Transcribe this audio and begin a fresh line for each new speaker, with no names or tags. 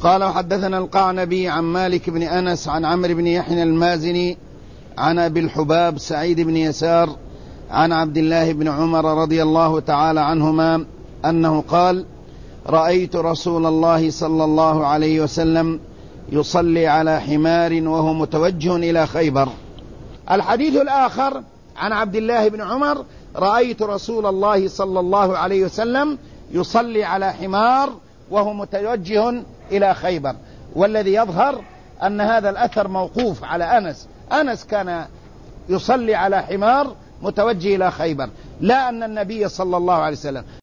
قال وحدثنا القعنبي عن مالك بن أنس عن عمرو بن يحيى المازني عن أبي الحباب سعيد بن يسار عن عبد الله بن عمر رضي الله تعالى عنهما أنه قال: رأيت رسول الله صلى الله عليه وسلم يصلي على حمار وهو متوجه إلى خيبر. الحديث الآخر عن عبد الله بن عمر: رأيت رسول الله صلى الله عليه وسلم يصلي على حمار وهو متوجه إلى خيبر. والذي يظهر أن هذا الأثر موقوف على أنس كان يصلي على حمار متوجه إلى خيبر، لا أن النبي صلى الله عليه وسلم